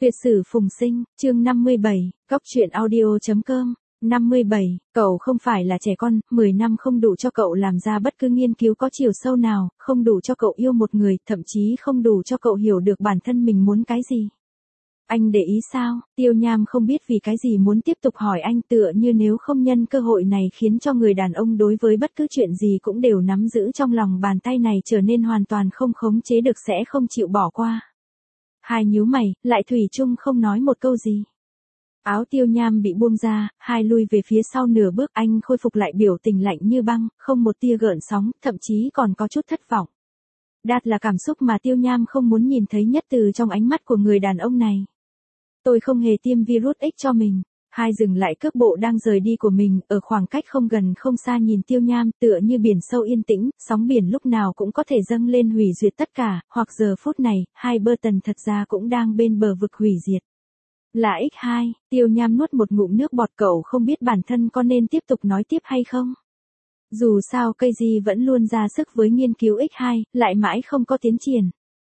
Tuyệt sử phùng sinh, chương 57, Cóc truyện audio.com. 57, cậu không phải là trẻ con, 10 năm không đủ cho cậu làm ra bất cứ nghiên cứu có chiều sâu nào, không đủ cho cậu yêu một người, thậm chí không đủ cho cậu hiểu được bản thân mình muốn cái gì. Anh để ý sao? Tiêu Nham không biết vì cái gì muốn tiếp tục hỏi anh, tựa như nếu không nhân cơ hội này khiến cho người đàn ông đối với bất cứ chuyện gì cũng đều nắm giữ trong lòng bàn tay này trở nên hoàn toàn không khống chế được, sẽ không chịu bỏ qua. Hai nhíu mày, lại thủy chung không nói một câu gì. Áo Tiêu Nham bị buông ra, hai lui về phía sau nửa bước, anh khôi phục lại biểu tình lạnh như băng, không một tia gợn sóng, thậm chí còn có chút thất vọng. Đạt là cảm xúc mà Tiêu Nham không muốn nhìn thấy nhất từ trong ánh mắt của người đàn ông này. Tôi không hề tiêm virus X cho mình. Hai dừng lại cước bộ đang rời đi của mình, ở khoảng cách không gần không xa nhìn Tiêu Nham, tựa như biển sâu yên tĩnh, sóng biển lúc nào cũng có thể dâng lên hủy diệt tất cả, hoặc giờ phút này, hai bơ tần thật ra cũng đang bên bờ vực hủy diệt. Là X2, Tiêu Nham nuốt một ngụm nước bọt, cậu không biết bản thân có nên tiếp tục nói tiếp hay không. Dù sao cây gì vẫn luôn ra sức với nghiên cứu X2, lại mãi không có tiến triển.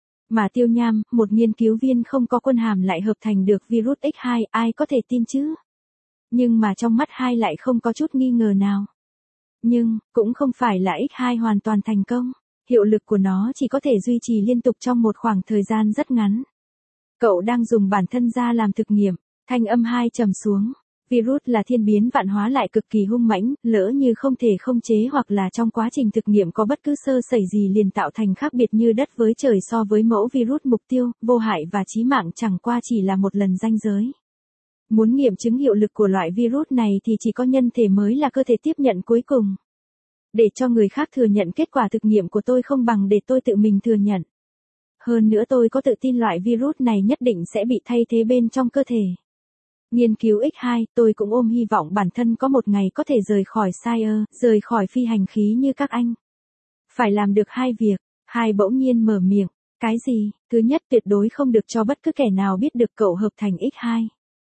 Mà Tiêu Nham, một nghiên cứu viên không có quân hàm lại hợp thành được virus X2, ai có thể tin chứ? Nhưng mà trong mắt hai lại không có chút nghi ngờ nào. Nhưng, cũng không phải là X2 hoàn toàn thành công. Hiệu lực của nó chỉ có thể duy trì liên tục trong một khoảng thời gian rất ngắn. Cậu đang dùng bản thân ra làm thực nghiệm. Thanh âm hai trầm xuống. Virus là thiên biến vạn hóa lại cực kỳ hung mãnh, lỡ như không thể khống chế hoặc là trong quá trình thực nghiệm có bất cứ sơ sẩy gì liền tạo thành khác biệt như đất với trời. So với mẫu virus mục tiêu, vô hại và chí mạng chẳng qua chỉ là một lần ranh giới. Muốn nghiệm chứng hiệu lực của loại virus này thì chỉ có nhân thể mới là cơ thể tiếp nhận cuối cùng. Để cho người khác thừa nhận kết quả thực nghiệm của tôi không bằng để tôi tự mình thừa nhận. Hơn nữa tôi có tự tin loại virus này nhất định sẽ bị thay thế bên trong cơ thể. Nghiên cứu X2, tôi cũng ôm hy vọng bản thân có một ngày có thể rời khỏi Sire, rời khỏi phi hành khí như các anh. Phải làm được hai việc, hai bỗng nhiên mở miệng. Cái gì? Thứ nhất, tuyệt đối không được cho bất cứ kẻ nào biết được cậu hợp thành X2.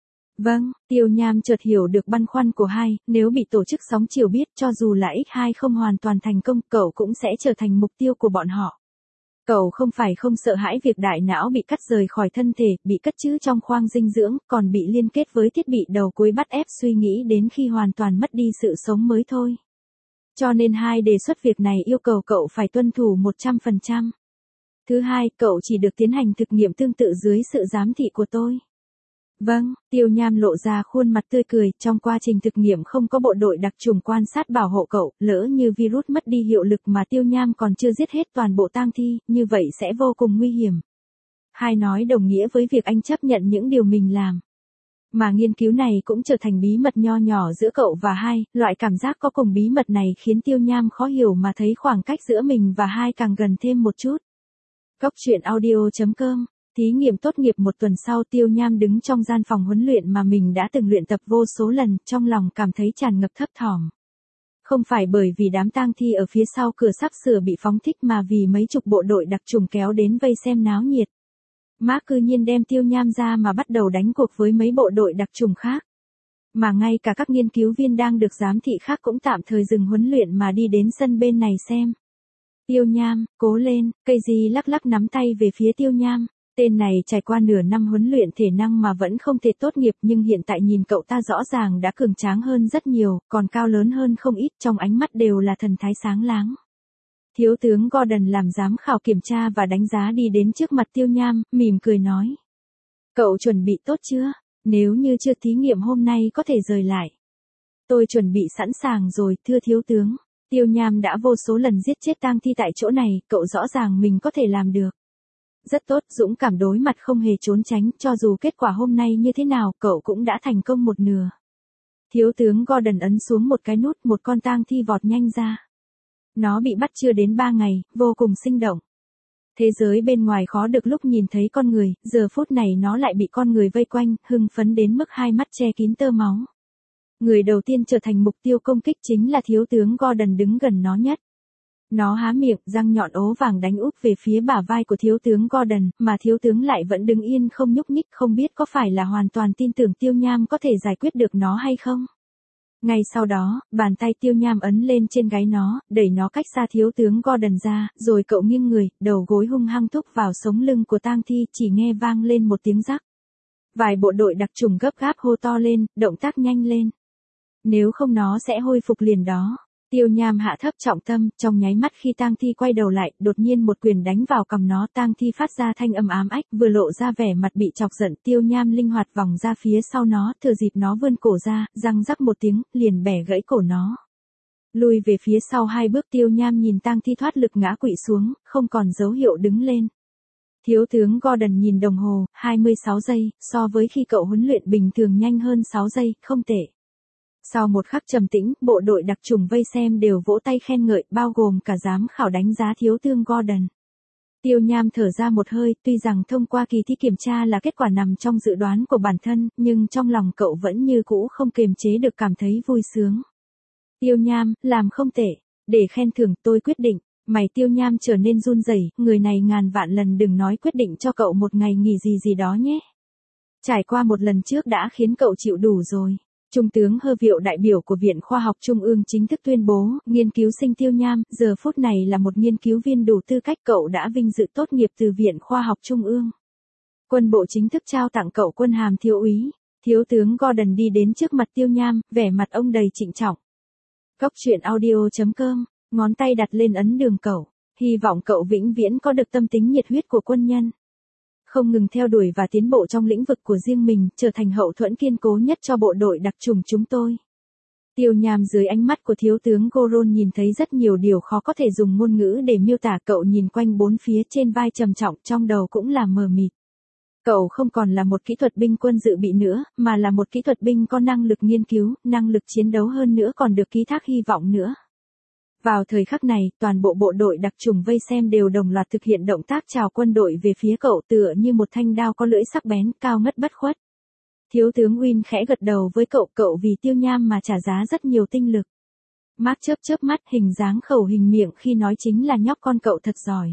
Vâng, Tiêu Nham chợt hiểu được băn khoăn của hai, nếu bị tổ chức sóng chiều biết cho dù là X2 không hoàn toàn thành công, cậu cũng sẽ trở thành mục tiêu của bọn họ. Cậu không phải không sợ hãi việc đại não bị cắt rời khỏi thân thể, bị cất trữ trong khoang dinh dưỡng, còn bị liên kết với thiết bị đầu cuối bắt ép suy nghĩ đến khi hoàn toàn mất đi sự sống mới thôi. Cho nên hai đề xuất việc này yêu cầu cậu phải tuân thủ 100%. Thứ hai, cậu chỉ được tiến hành thực nghiệm tương tự dưới sự giám thị của tôi. Vâng, Tiêu Nham lộ ra khuôn mặt tươi cười, trong quá trình thực nghiệm không có bộ đội đặc trùng quan sát bảo hộ cậu, lỡ như virus mất đi hiệu lực mà Tiêu Nham còn chưa giết hết toàn bộ tang thi, như vậy sẽ vô cùng nguy hiểm. Hai nói đồng nghĩa với việc anh chấp nhận những điều mình làm. Mà nghiên cứu này cũng trở thành bí mật nho nhỏ giữa cậu và hai, loại cảm giác có cùng bí mật này khiến Tiêu Nham khó hiểu mà thấy khoảng cách giữa mình và hai càng gần thêm một chút. Cóc truyện audio.com. Thí nghiệm tốt nghiệp một tuần sau, Tiêu Nham đứng trong gian phòng huấn luyện mà mình đã từng luyện tập vô số lần, trong lòng cảm thấy tràn ngập thấp thỏm. Không phải bởi vì đám tang thi ở phía sau cửa sắp sửa bị phóng thích mà vì mấy chục bộ đội đặc trùng kéo đến vây xem náo nhiệt. Mark cư nhiên đem Tiêu Nham ra mà bắt đầu đánh cuộc với mấy bộ đội đặc trùng khác. Mà ngay cả các nghiên cứu viên đang được giám thị khác cũng tạm thời dừng huấn luyện mà đi đến sân bên này xem. Tiêu Nham, cố lên, cây gì lắc lắc nắm tay về phía Tiêu Nham. Tên này trải qua nửa năm huấn luyện thể năng mà vẫn không thể tốt nghiệp, nhưng hiện tại nhìn cậu ta rõ ràng đã cường tráng hơn rất nhiều, còn cao lớn hơn không ít, trong ánh mắt đều là thần thái sáng láng. Thiếu tướng Gordon làm giám khảo kiểm tra và đánh giá đi đến trước mặt Tiêu Nham, mỉm cười nói. Cậu chuẩn bị tốt chưa? Nếu như chưa thí nghiệm hôm nay có thể rời lại. Tôi chuẩn bị sẵn sàng rồi, thưa thiếu tướng. Tiêu Nham đã vô số lần giết chết tang thi tại chỗ này, cậu rõ ràng mình có thể làm được. Rất tốt, dũng cảm đối mặt không hề trốn tránh, cho dù kết quả hôm nay như thế nào, cậu cũng đã thành công một nửa. Thiếu tướng Gordon ấn xuống một cái nút, một con tang thi vọt nhanh ra. Nó bị bắt chưa đến 3 ngày, vô cùng sinh động. Thế giới bên ngoài khó được lúc nhìn thấy con người, giờ phút này nó lại bị con người vây quanh, hưng phấn đến mức hai mắt che kín tơ máu. Người đầu tiên trở thành mục tiêu công kích chính là thiếu tướng Gordon đứng gần nó nhất. Nó há miệng, răng nhọn ố vàng đánh úp về phía bả vai của thiếu tướng Gordon, mà thiếu tướng lại vẫn đứng yên không nhúc nhích, không biết có phải là hoàn toàn tin tưởng Tiêu Nham có thể giải quyết được nó hay không. Ngay sau đó, bàn tay Tiêu Nham ấn lên trên gáy nó, đẩy nó cách xa thiếu tướng Gordon ra, rồi cậu nghiêng người, đầu gối hung hăng thúc vào sống lưng của tang thi, chỉ nghe vang lên một tiếng rắc. Vài bộ đội đặc chủng gấp gáp hô to lên, động tác nhanh lên. Nếu không nó sẽ hồi phục liền đó. Tiêu Nham hạ thấp trọng tâm, trong nháy mắt khi Tang Thi quay đầu lại, đột nhiên một quyền đánh vào cằm nó. Tang Thi phát ra thanh âm ám ách, vừa lộ ra vẻ mặt bị chọc giận. Tiêu Nham linh hoạt vòng ra phía sau nó, thừa dịp nó vươn cổ ra, răng rắc một tiếng, liền bẻ gãy cổ nó. Lùi về phía sau 2 bước, Tiêu Nham nhìn Tang Thi thoát lực ngã quỵ xuống, không còn dấu hiệu đứng lên. Thiếu tướng Gordon nhìn đồng hồ, 26 giây, so với khi cậu huấn luyện bình thường nhanh hơn 6 giây, không tệ. Sau một khắc trầm tĩnh, bộ đội đặc chủng vây xem đều vỗ tay khen ngợi, bao gồm cả giám khảo đánh giá thiếu tướng Gordon. Tiêu Nham thở ra một hơi, tuy rằng thông qua kỳ thi kiểm tra là kết quả nằm trong dự đoán của bản thân, nhưng trong lòng cậu vẫn như cũ không kiềm chế được cảm thấy vui sướng. Tiêu Nham, làm không tệ. Để khen thưởng, tôi quyết định. Mày Tiêu Nham trở nên run rẩy, người này ngàn vạn lần đừng nói quyết định cho cậu một ngày nghỉ gì đó nhé. Trải qua một lần trước đã khiến cậu chịu đủ rồi. Trung tướng Hơ Việu, đại biểu của Viện Khoa học Trung ương chính thức tuyên bố, nghiên cứu sinh Tiêu Nham, giờ phút này là một nghiên cứu viên đủ tư cách, cậu đã vinh dự tốt nghiệp từ Viện Khoa học Trung ương. Quân bộ chính thức trao tặng cậu quân hàm thiếu úy. Thiếu tướng Gordon đi đến trước mặt Tiêu Nham, vẻ mặt ông đầy trịnh trọng. Cốc truyện audio.com, ngón tay đặt lên ấn đường cậu, hy vọng cậu vĩnh viễn có được tâm tính nhiệt huyết của quân nhân. Không ngừng theo đuổi và tiến bộ trong lĩnh vực của riêng mình, trở thành hậu thuẫn kiên cố nhất cho bộ đội đặc chủng chúng tôi. Tiêu Nham dưới ánh mắt của thiếu tướng Goron nhìn thấy rất nhiều điều khó có thể dùng ngôn ngữ để miêu tả. Cậu nhìn quanh bốn phía, trên vai trầm trọng, trong đầu cũng là mờ mịt. Cậu không còn là một kỹ thuật binh quân dự bị nữa, mà là một kỹ thuật binh có năng lực nghiên cứu, năng lực chiến đấu hơn nữa, còn được ký thác hy vọng nữa. Vào thời khắc này, toàn bộ bộ đội đặc chủng vây xem đều đồng loạt thực hiện động tác chào quân đội về phía cậu, tựa như một thanh đao có lưỡi sắc bén, cao ngất bất khuất. Thiếu tướng Win khẽ gật đầu với cậu vì Tiêu Nham mà trả giá rất nhiều tinh lực. Mark chớp mắt, hình dáng khẩu hình miệng khi nói chính là nhóc con cậu thật giỏi.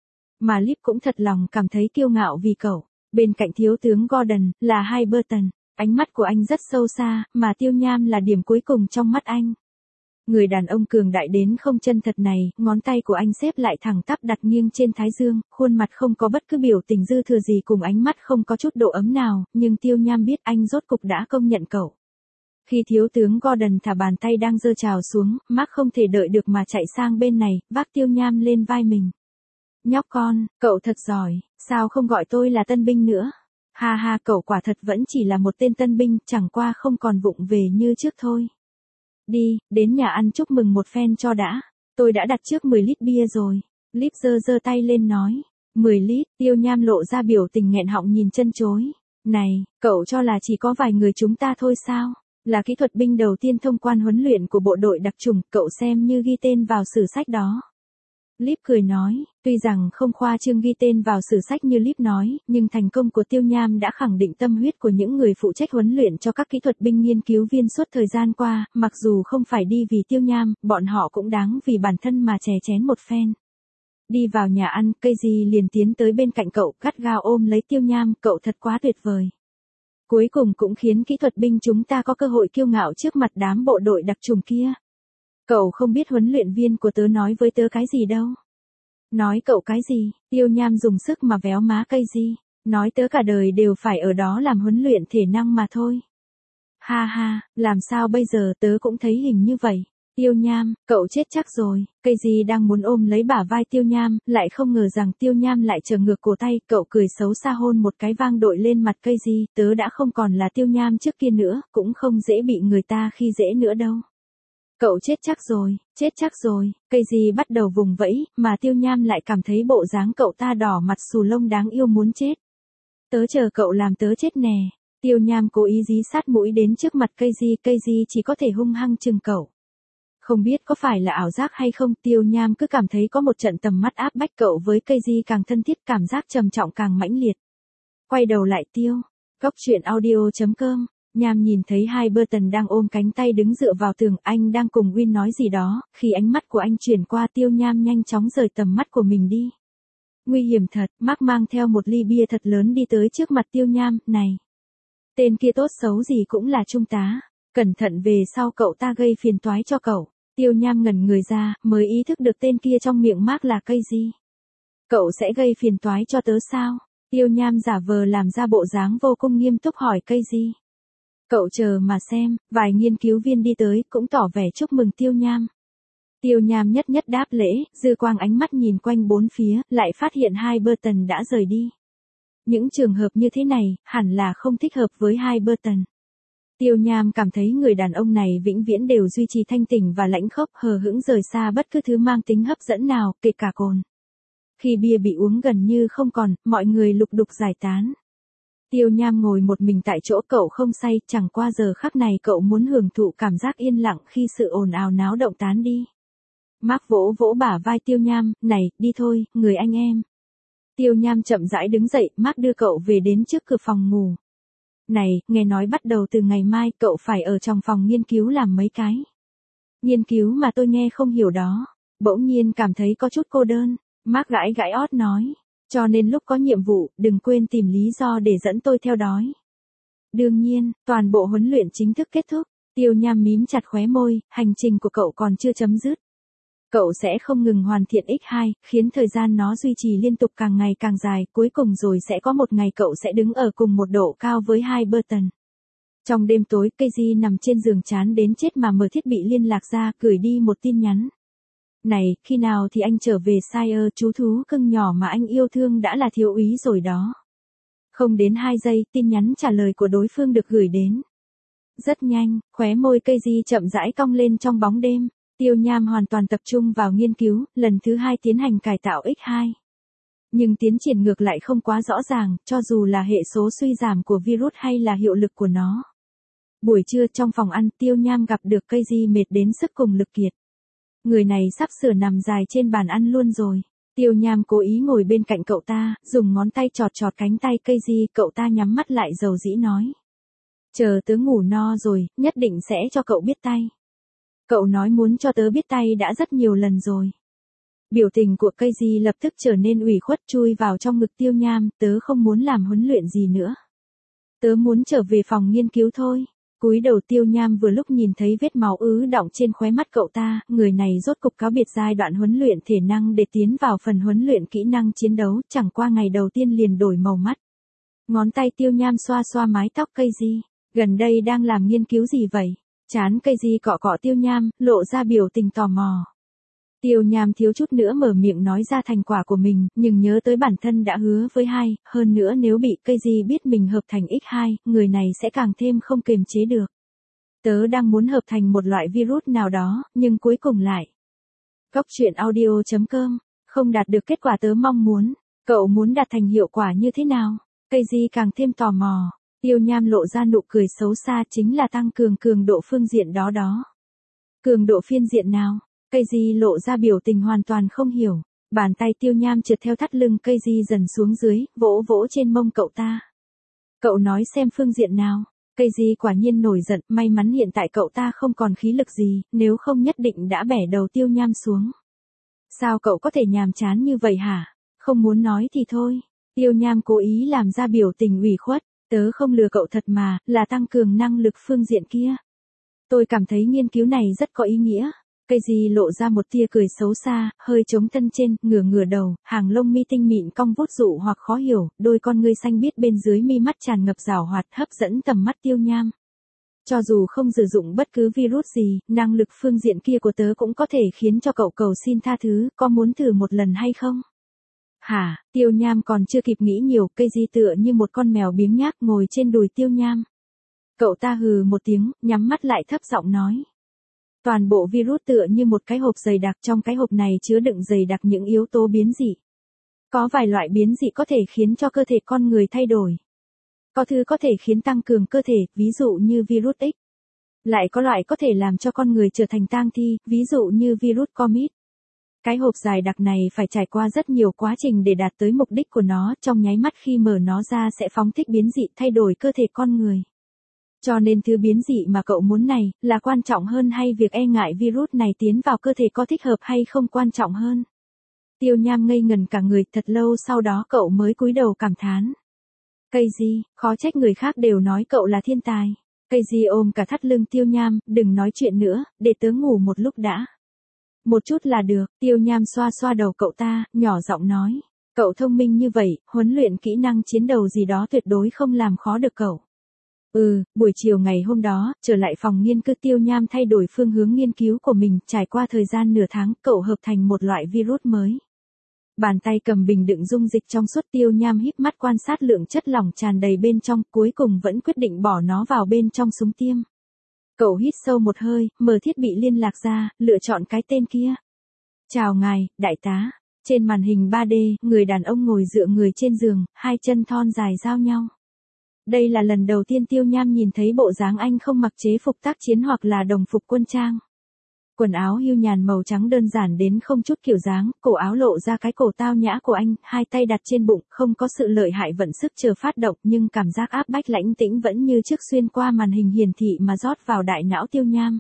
Mà Lip cũng thật lòng cảm thấy kiêu ngạo vì cậu. Bên cạnh thiếu tướng Gordon, là Hyberton, ánh mắt của anh rất sâu xa, mà Tiêu Nham là điểm cuối cùng trong mắt anh. Người đàn ông cường đại đến không chân thật này, ngón tay của anh xếp lại thẳng tắp đặt nghiêng trên thái dương, khuôn mặt không có bất cứ biểu tình dư thừa gì, cùng ánh mắt không có chút độ ấm nào, nhưng Tiêu Nham biết anh rốt cục đã công nhận cậu. Khi thiếu tướng Gordon thả bàn tay đang giơ chào xuống, Mark không thể đợi được mà chạy sang bên này, vác Tiêu Nham lên vai mình. Nhóc con, cậu thật giỏi, sao không gọi tôi là tân binh nữa? Ha ha, cậu quả thật vẫn chỉ là một tên tân binh, chẳng qua không còn vụng về như trước thôi. Đi, đến nhà ăn chúc mừng một phen cho đã. Tôi đã đặt trước 10 lít bia rồi. Lip giơ tay lên nói. 10 lít, Tiêu Nham lộ ra biểu tình nghẹn họng nhìn chân chối. Này, cậu cho là chỉ có vài người chúng ta thôi sao? Là kỹ thuật binh đầu tiên thông quan huấn luyện của bộ đội đặc chủng, cậu xem như ghi tên vào sử sách đó. Lip cười nói, tuy rằng không khoa trương ghi tên vào sử sách như Lip nói, nhưng thành công của Tiêu Nham đã khẳng định tâm huyết của những người phụ trách huấn luyện cho các kỹ thuật binh nghiên cứu viên suốt thời gian qua, mặc dù không phải đi vì Tiêu Nham, bọn họ cũng đáng vì bản thân mà chè chén một phen. Đi vào nhà ăn, cây gì liền tiến tới bên cạnh cậu, gắt gao ôm lấy Tiêu Nham, cậu thật quá tuyệt vời. Cuối cùng cũng khiến kỹ thuật binh chúng ta có cơ hội kiêu ngạo trước mặt đám bộ đội đặc chủng kia. Cậu không biết huấn luyện viên của tớ nói với tớ cái gì đâu. Nói cậu cái gì? Tiêu Nham dùng sức mà véo má cây gì. Nói tớ cả đời đều phải ở đó làm huấn luyện thể năng mà thôi. Ha ha, làm sao bây giờ, tớ cũng thấy hình như vậy. Tiêu Nham, cậu chết chắc rồi. Cây gì đang muốn ôm lấy bả vai Tiêu Nham, lại không ngờ rằng Tiêu Nham lại trở ngược cổ tay, cậu cười xấu xa hôn một cái vang đội lên mặt cây gì. Tớ đã không còn là Tiêu Nham trước kia nữa, cũng không dễ bị người ta khi dễ nữa đâu. Cậu chết chắc rồi, cây gì bắt đầu vùng vẫy, mà Tiêu Nham lại cảm thấy bộ dáng cậu ta đỏ mặt xù lông đáng yêu muốn chết. Tớ chờ cậu làm tớ chết nè. Tiêu Nham cố ý dí sát mũi đến trước mặt cây gì chỉ có thể hung hăng chừng cậu. Không biết có phải là ảo giác hay không, Tiêu Nham cứ cảm thấy có một trận tầm mắt áp bách cậu với cây gì càng thân thiết, cảm giác trầm trọng càng mãnh liệt. Quay đầu lại Tiêu. Cốc truyện audio.com. Nham nhìn thấy Hyberton đang ôm cánh tay đứng dựa vào tường, anh đang cùng Win nói gì đó, khi ánh mắt của anh chuyển qua Tiêu Nham nhanh chóng rời tầm mắt của mình đi. Nguy hiểm thật, Mark mang theo một ly bia thật lớn đi tới trước mặt Tiêu Nham, này. Tên kia tốt xấu gì cũng là trung tá, cẩn thận về sau cậu ta gây phiền toái cho cậu. Tiêu Nham ngẩn người ra, mới ý thức được tên kia trong miệng Mark là cây gì. Cậu sẽ gây phiền toái cho tớ sao? Tiêu Nham giả vờ làm ra bộ dáng vô cùng nghiêm túc hỏi cây gì. Cậu chờ mà xem, vài nghiên cứu viên đi tới cũng tỏ vẻ chúc mừng Tiêu Nham. Tiêu Nham nhất nhất đáp lễ, dư quang ánh mắt nhìn quanh bốn phía, lại phát hiện hai Burton đã rời đi. Những trường hợp như thế này, hẳn là không thích hợp với hai Burton. Tiêu Nham cảm thấy người đàn ông này vĩnh viễn đều duy trì thanh tỉnh và lãnh khốc, hờ hững rời xa bất cứ thứ mang tính hấp dẫn nào, kể cả cồn. Khi bia bị uống gần như không còn, mọi người lục đục giải tán. Tiêu Nham ngồi một mình tại chỗ, cậu không say, chẳng qua giờ khắc này cậu muốn hưởng thụ cảm giác yên lặng khi sự ồn ào náo động tán đi. Mark vỗ vỗ bả vai Tiêu Nham, này, đi thôi, người anh em. Tiêu Nham chậm rãi đứng dậy, Mark đưa cậu về đến trước cửa phòng ngủ. Này, nghe nói bắt đầu từ ngày mai cậu phải ở trong phòng nghiên cứu làm mấy cái nghiên cứu mà tôi nghe không hiểu đó. Bỗng nhiên cảm thấy có chút cô đơn. Mark gãi gãi ót nói. Cho nên lúc có nhiệm vụ, đừng quên tìm lý do để dẫn tôi theo đói. Đương nhiên, toàn bộ huấn luyện chính thức kết thúc. Tiêu Nham mím chặt khóe môi, hành trình của cậu còn chưa chấm dứt. Cậu sẽ không ngừng hoàn thiện X2, khiến thời gian nó duy trì liên tục càng ngày càng dài, cuối cùng rồi sẽ có một ngày cậu sẽ đứng ở cùng một độ cao với hai Burton. Trong đêm tối, Casey nằm trên giường chán đến chết mà mở thiết bị liên lạc ra, gửi đi một tin nhắn. Này, khi nào thì anh trở về Sire, chú thú cưng nhỏ mà anh yêu thương đã là thiếu úy rồi đó. Không đến 2 giây, tin nhắn trả lời của đối phương được gửi đến. Rất nhanh, khóe môi Casey chậm rãi cong lên trong bóng đêm. Tiêu Nham hoàn toàn tập trung vào nghiên cứu, lần thứ 2 tiến hành cải tạo X2. Nhưng tiến triển ngược lại không quá rõ ràng, cho dù là hệ số suy giảm của virus hay là hiệu lực của nó. Buổi trưa trong phòng ăn, Tiêu Nham gặp được Casey mệt đến sức cùng lực kiệt. Người này sắp sửa nằm dài trên bàn ăn luôn rồi. Tiêu Nham cố ý ngồi bên cạnh cậu ta, dùng ngón tay chọt chọt cánh tay Casey, cậu ta nhắm mắt lại dầu dĩ nói. Chờ tớ ngủ no rồi, nhất định sẽ cho cậu biết tay. Cậu nói muốn cho tớ biết tay đã rất nhiều lần rồi. Biểu tình của Casey lập tức trở nên ủy khuất, chui vào trong ngực Tiêu Nham, tớ không muốn làm huấn luyện gì nữa. Tớ muốn trở về phòng nghiên cứu thôi. Cúi đầu Tiêu Nham vừa lúc nhìn thấy vết máu ứ đọng trên khóe mắt cậu ta, người này rốt cục cáo biệt giai đoạn huấn luyện thể năng để tiến vào phần huấn luyện kỹ năng chiến đấu, chẳng qua ngày đầu tiên liền đổi màu mắt. Ngón tay Tiêu Nham xoa xoa mái tóc Casey, gần đây đang làm nghiên cứu gì vậy? Chán Casey cọ cọ Tiêu Nham, lộ ra biểu tình tò mò. Tiêu Nham thiếu chút nữa mở miệng nói ra thành quả của mình, nhưng nhớ tới bản thân đã hứa với hai, hơn nữa nếu bị Casey biết mình hợp thành X2, người này sẽ càng thêm không kiềm chế được. Tớ đang muốn hợp thành một loại virus nào đó, nhưng cuối cùng lại. Góc truyện audio.com, không đạt được kết quả tớ mong muốn. Cậu muốn đạt thành hiệu quả như thế nào? Casey càng thêm tò mò. Tiêu Nham lộ ra nụ cười xấu xa, chính là tăng cường độ phương diện đó đó. Cường độ phiên diện nào? Casey lộ ra biểu tình hoàn toàn không hiểu. Bàn tay Tiêu Nham trượt theo thắt lưng Casey dần xuống dưới, vỗ vỗ trên mông cậu ta. Cậu nói xem phương diện nào? Casey quả nhiên nổi giận, may mắn hiện tại cậu ta không còn khí lực gì, nếu không nhất định đã bẻ đầu Tiêu Nham xuống. Sao cậu có thể nhàm chán như vậy hả? Không muốn nói thì thôi. Tiêu Nham cố ý làm ra biểu tình ủy khuất. Tớ không lừa cậu thật mà, là tăng cường năng lực phương diện kia. Tôi cảm thấy nghiên cứu này rất có ý nghĩa. Casey lộ ra một tia cười xấu xa, hơi chống thân trên, ngửa đầu, hàng lông mi tinh mịn cong vút dụ hoặc khó hiểu, đôi con ngươi xanh biếc bên dưới mi mắt tràn ngập giảo hoạt hấp dẫn tầm mắt Tiêu Nham. Cho dù không sử dụng bất cứ virus gì, năng lực phương diện kia của tớ cũng có thể khiến cho cậu cầu xin tha thứ, có muốn thử một lần hay không? Hả, Tiêu Nham còn chưa kịp nghĩ nhiều, Casey tựa như một con mèo biếng nhác ngồi trên đùi Tiêu Nham. Cậu ta hừ một tiếng, nhắm mắt lại thấp giọng nói. Toàn bộ virus tựa như một cái hộp dày đặc, trong cái hộp này chứa đựng dày đặc những yếu tố biến dị. Có vài loại biến dị có thể khiến cho cơ thể con người thay đổi. Có thứ có thể khiến tăng cường cơ thể, ví dụ như virus X. Lại có loại có thể làm cho con người trở thành tang thi, ví dụ như virus Comet. Cái hộp dài đặc này phải trải qua rất nhiều quá trình để đạt tới mục đích của nó, trong nháy mắt khi mở nó ra sẽ phóng thích biến dị thay đổi cơ thể con người. Cho nên thứ biến dị mà cậu muốn này, là quan trọng hơn hay việc e ngại virus này tiến vào cơ thể có thích hợp hay không quan trọng hơn? Tiêu Nham ngây ngần cả người, thật lâu sau đó cậu mới cúi đầu cảm thán. Casey, khó trách người khác đều nói cậu là thiên tài. Casey ôm cả thắt lưng Tiêu Nham, đừng nói chuyện nữa, để tớ ngủ một lúc đã. Một chút là được, Tiêu Nham xoa xoa đầu cậu ta, nhỏ giọng nói. Cậu thông minh như vậy, huấn luyện kỹ năng chiến đấu gì đó tuyệt đối không làm khó được cậu. Buổi chiều ngày hôm đó, trở lại phòng nghiên cứu Tiêu Nham thay đổi phương hướng nghiên cứu của mình, trải qua thời gian nửa tháng, cậu hợp thành một loại virus mới. Bàn tay cầm bình đựng dung dịch trong suốt, Tiêu Nham híp mắt quan sát lượng chất lỏng tràn đầy bên trong, cuối cùng vẫn quyết định bỏ nó vào bên trong súng tiêm. Cậu hít sâu một hơi, mở thiết bị liên lạc ra, lựa chọn cái tên kia. Chào ngài, đại tá. Trên màn hình 3D, người đàn ông ngồi dựa người trên giường, hai chân thon dài giao nhau. Đây là lần đầu tiên Tiêu Nham nhìn thấy bộ dáng anh không mặc chế phục tác chiến hoặc là đồng phục quân trang. Quần áo hưu nhàn màu trắng đơn giản đến không chút kiểu dáng, cổ áo lộ ra cái cổ tao nhã của anh, hai tay đặt trên bụng, không có sự lợi hại vận sức chờ phát động, nhưng cảm giác áp bách lãnh tĩnh vẫn như trước xuyên qua màn hình hiển thị mà rót vào đại não Tiêu Nham.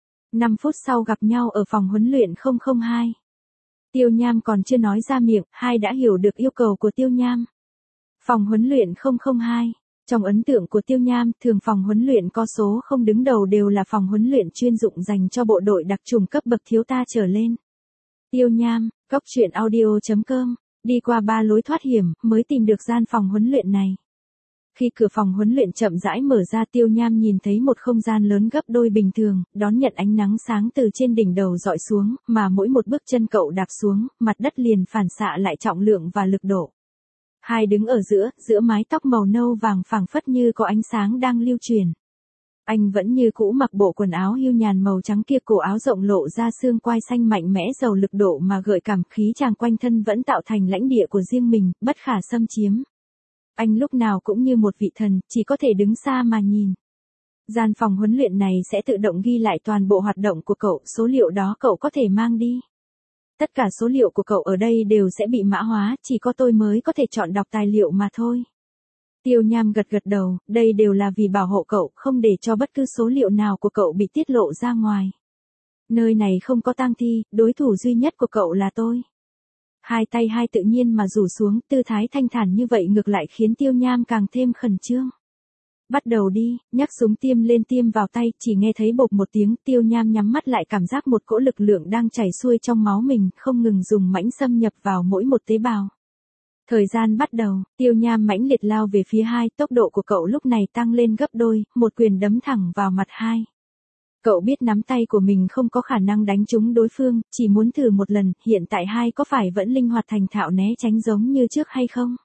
5 phút sau gặp nhau ở phòng huấn luyện 002. Tiêu Nham còn chưa nói ra miệng, hai đã hiểu được yêu cầu của Tiêu Nham. Phòng huấn luyện 002. Trong ấn tượng của Tiêu Nham, thường phòng huấn luyện có số không đứng đầu đều là phòng huấn luyện chuyên dụng dành cho bộ đội đặc trùng cấp bậc thiếu tá trở lên. Tiêu Nham, coctruyện.audio.com, đi qua 3 lối thoát hiểm, mới tìm được gian phòng huấn luyện này. Khi cửa phòng huấn luyện chậm rãi mở ra, Tiêu Nham nhìn thấy một không gian lớn gấp đôi bình thường, đón nhận ánh nắng sáng từ trên đỉnh đầu dọi xuống, mà mỗi một bước chân cậu đạp xuống, mặt đất liền phản xạ lại trọng lượng và lực độ. Hai đứng ở giữa mái tóc màu nâu vàng phảng phất như có ánh sáng đang lưu truyền. Anh vẫn như cũ mặc bộ quần áo hưu nhàn màu trắng kia, cổ áo rộng lộ ra xương quai xanh mạnh mẽ giàu lực độ mà gợi cảm, khí chàng quanh thân vẫn tạo thành lãnh địa của riêng mình, bất khả xâm chiếm. Anh lúc nào cũng như một vị thần, chỉ có thể đứng xa mà nhìn. Gian phòng huấn luyện này sẽ tự động ghi lại toàn bộ hoạt động của cậu, số liệu đó cậu có thể mang đi. Tất cả số liệu của cậu ở đây đều sẽ bị mã hóa, chỉ có tôi mới có thể chọn đọc tài liệu mà thôi. Tiêu Nham gật đầu, đây đều là vì bảo hộ cậu, không để cho bất cứ số liệu nào của cậu bị tiết lộ ra ngoài. Nơi này không có tang thi, đối thủ duy nhất của cậu là tôi. Hai tay hai tự nhiên mà rủ xuống, tư thái thanh thản như vậy ngược lại khiến Tiêu Nham càng thêm khẩn trương. Bắt đầu đi, nhắc súng tiêm lên tiêm vào tay, chỉ nghe thấy bộp một tiếng, Tiêu Nham nhắm mắt lại, cảm giác một cỗ lực lượng đang chảy xuôi trong máu mình, không ngừng dùng mãnh xâm nhập vào mỗi một tế bào. Thời gian bắt đầu, Tiêu Nham mãnh liệt lao về phía hai, tốc độ của cậu lúc này tăng lên gấp đôi, một quyền đấm thẳng vào mặt hai. Cậu biết nắm tay của mình không có khả năng đánh trúng đối phương, chỉ muốn thử một lần, hiện tại hai có phải vẫn linh hoạt thành thạo né tránh giống như trước hay không?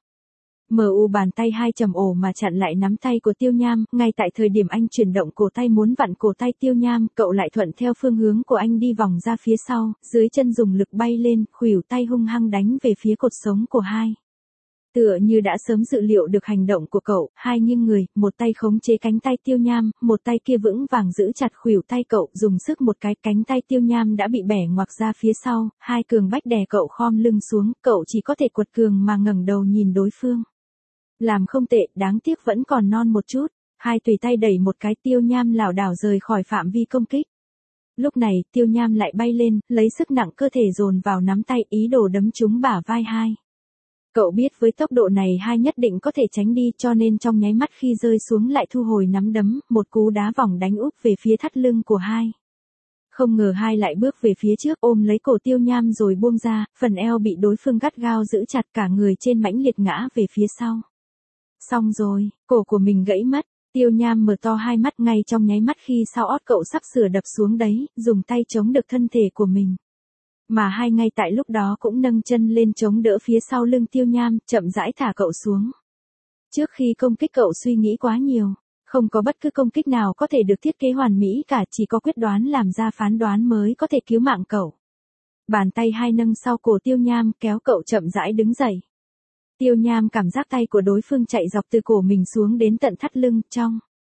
Bàn tay hai trầm ổ mà chặn lại nắm tay của Tiêu Nham, ngay tại thời điểm anh chuyển động cổ tay muốn vặn cổ tay Tiêu Nham, cậu lại thuận theo phương hướng của anh đi vòng ra phía sau, dưới chân dùng lực bay lên, khuỷu tay hung hăng đánh về phía cột sống của hai. Tựa như đã sớm dự liệu được hành động của cậu, hai nghiêng người, một tay khống chế cánh tay Tiêu Nham, một tay kia vững vàng giữ chặt khuỷu tay cậu, dùng sức một cái, cánh tay Tiêu Nham đã bị bẻ ngoạc ra phía sau, hai cường bách đè cậu khom lưng xuống, cậu chỉ có thể quật cường mà ngẩng đầu nhìn đối phương. Làm không tệ, đáng tiếc vẫn còn non một chút, hai tùy tay đẩy một cái, Tiêu Nham lảo đảo rời khỏi phạm vi công kích. Lúc này, Tiêu Nham lại bay lên, lấy sức nặng cơ thể dồn vào nắm tay, ý đồ đấm trúng bả vai hai. Cậu biết với tốc độ này hai nhất định có thể tránh đi, cho nên trong nháy mắt khi rơi xuống lại thu hồi nắm đấm, một cú đá vòng đánh úp về phía thắt lưng của hai. Không ngờ hai lại bước về phía trước, ôm lấy cổ Tiêu Nham rồi buông ra, phần eo bị đối phương gắt gao giữ chặt, cả người trên mãnh liệt ngã về phía sau. Xong rồi, cổ của mình gãy mất. Tiêu Nham mở to hai mắt, ngay trong nháy mắt khi sau ót cậu sắp sửa đập xuống đấy, dùng tay chống được thân thể của mình. Mà hai ngay tại lúc đó cũng nâng chân lên chống đỡ phía sau lưng Tiêu Nham, chậm rãi thả cậu xuống. Trước khi công kích cậu suy nghĩ quá nhiều, không có bất cứ công kích nào có thể được thiết kế hoàn mỹ cả, chỉ có quyết đoán làm ra phán đoán mới có thể cứu mạng cậu. Bàn tay hai nâng sau cổ Tiêu Nham, kéo cậu chậm rãi đứng dậy. Tiêu Nham cảm giác tay của đối phương chạy dọc từ cổ mình xuống đến tận thắt lưng, trong.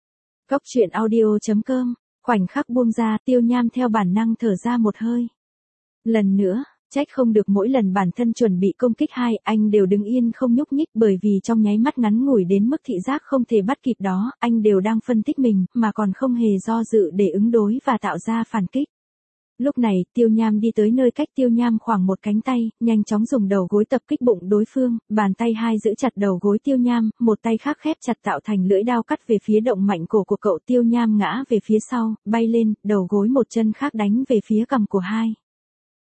Coctruyện.audio.com, khoảnh khắc buông ra, Tiêu Nham theo bản năng thở ra một hơi. Lần nữa, trách không được mỗi lần bản thân chuẩn bị công kích hai, anh đều đứng yên không nhúc nhích, bởi vì trong nháy mắt ngắn ngủi đến mức thị giác không thể bắt kịp đó, anh đều đang phân tích mình, mà còn không hề do dự để ứng đối và tạo ra phản kích. Lúc này, Tiêu Nham đi tới nơi cách Tiêu Nham khoảng một cánh tay, nhanh chóng dùng đầu gối tập kích bụng đối phương, bàn tay hai giữ chặt đầu gối Tiêu Nham, một tay khác khép chặt tạo thành lưỡi đao cắt về phía động mạch cổ của cậu. Tiêu Nham ngã về phía sau, bay lên, đầu gối một chân khác đánh về phía cằm của hai.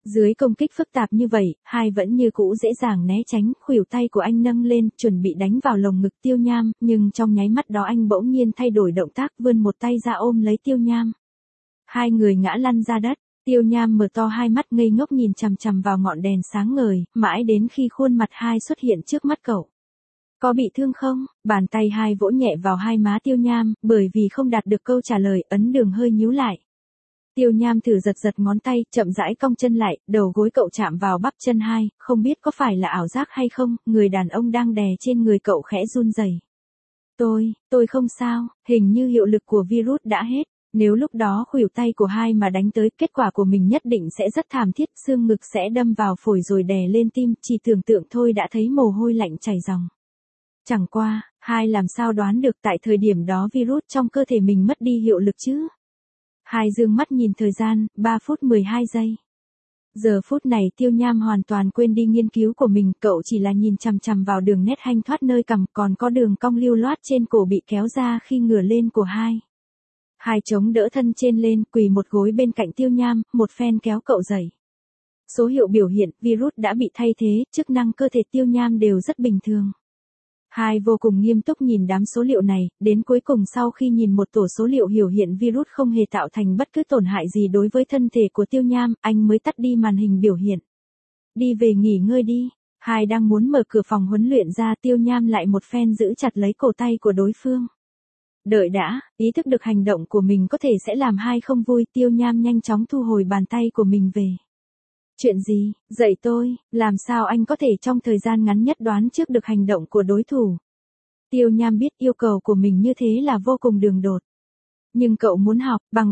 Dưới công kích phức tạp như vậy, Hai vẫn như cũ dễ dàng né tránh, khuỷu tay của anh nâng lên, chuẩn bị đánh vào lồng ngực Tiêu Nham, nhưng trong nháy mắt đó anh bỗng nhiên thay đổi động tác, vươn một tay ra ôm lấy Tiêu Nham. Hai người ngã lăn ra đất, Tiêu Nham mở to hai mắt ngây ngốc nhìn chằm chằm vào ngọn đèn sáng ngời, mãi đến khi khuôn mặt Hai xuất hiện trước mắt cậu. Có bị thương không? Bàn tay Hai vỗ nhẹ vào hai má Tiêu Nham, bởi vì không đạt được câu trả lời, ấn đường hơi nhíu lại. Tiêu Nham thử giật giật ngón tay, chậm rãi cong chân lại, đầu gối cậu chạm vào bắp chân Hai, không biết có phải là ảo giác hay không, người đàn ông đang đè trên người cậu khẽ run rẩy. Tôi không sao, hình như hiệu lực của virus đã hết. Nếu lúc đó khuỷu tay của Hai mà đánh tới, kết quả của mình nhất định sẽ rất thảm thiết, xương ngực sẽ đâm vào phổi rồi đè lên tim, chỉ tưởng tượng thôi đã thấy mồ hôi lạnh chảy ròng. Chẳng qua, Hai làm sao đoán được tại thời điểm đó virus trong cơ thể mình mất đi hiệu lực chứ? Hai dương mắt nhìn thời gian, 3 phút 12 giây. Giờ phút này Tiêu Nham hoàn toàn quên đi nghiên cứu của mình, cậu chỉ là nhìn chằm chằm vào đường nét hanh thoát nơi cằm, còn có đường cong lưu loát trên cổ bị kéo ra khi ngửa lên của Hai. Hai chống đỡ thân trên lên, quỳ một gối bên cạnh Tiêu Nham, một phen kéo cậu dậy. Số hiệu biểu hiện, virus đã bị thay thế, chức năng cơ thể Tiêu Nham đều rất bình thường. Hai vô cùng nghiêm túc nhìn đám số liệu này, đến cuối cùng sau khi nhìn một tổ số liệu biểu hiện virus không hề tạo thành bất cứ tổn hại gì đối với thân thể của Tiêu Nham, anh mới tắt đi màn hình biểu hiện. Đi về nghỉ ngơi đi. Hai đang muốn mở cửa phòng huấn luyện ra, Tiêu Nham lại một phen giữ chặt lấy cổ tay của đối phương. Đợi đã, ý thức được hành động của mình có thể sẽ làm Hai không vui, Tiêu Nham nhanh chóng thu hồi bàn tay của mình về. Chuyện gì? Dạy tôi, làm sao anh có thể trong thời gian ngắn nhất đoán trước được hành động của đối thủ? Tiêu Nham biết yêu cầu của mình như thế là vô cùng đường đột. Nhưng cậu muốn học bằng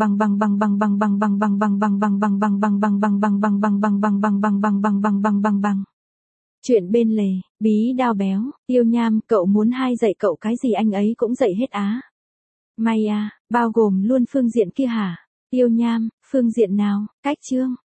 chuyện bên lề, bí đao béo, Tiêu Nham, cậu muốn Hai dạy cậu cái gì anh ấy cũng dạy hết á. May à, bao gồm luôn phương diện kia hả? Tiêu Nham, phương diện nào? Cách chương.